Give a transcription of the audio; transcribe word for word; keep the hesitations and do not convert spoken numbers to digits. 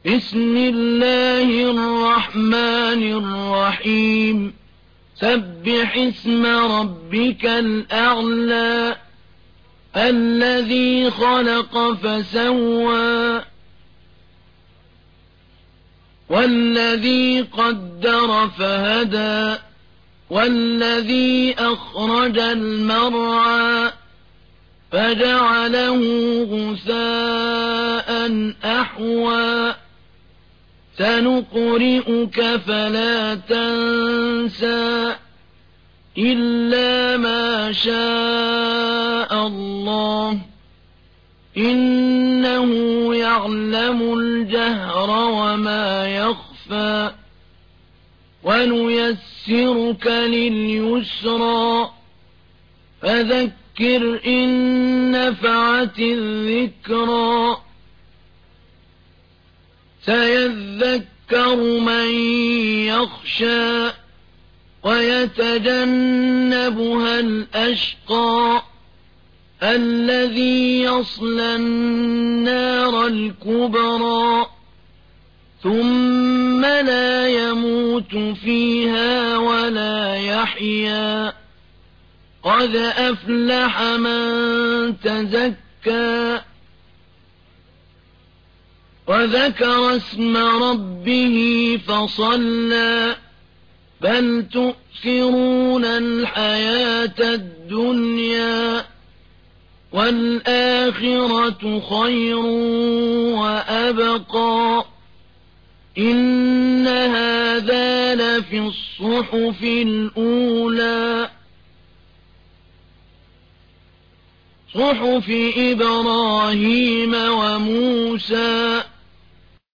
بسم الله الرحمن الرحيم سبح اسم ربك الأعلى الذي خلق فسوى والذي قدر فهدى والذي أخرج المرعى فجعله غثاء أحوى سنقرئك فلا تنسى إلا ما شاء الله إنه يعلم الجهر وما يخفى ونيسرك لليسرى فذكر إن نفعت الذكرى سيذكر من يخشى ويتجنبها الأشقى الذي يصلى النار الكبرى ثم لا يموت فيها ولا يحيا قد أفلح من تزكى وذكر اسم ربه فصلى بل تؤثرون الحياة الدنيا والآخرة خير وأبقى إن هذا لفي الصحف الأولى صحف إبراهيم وموسى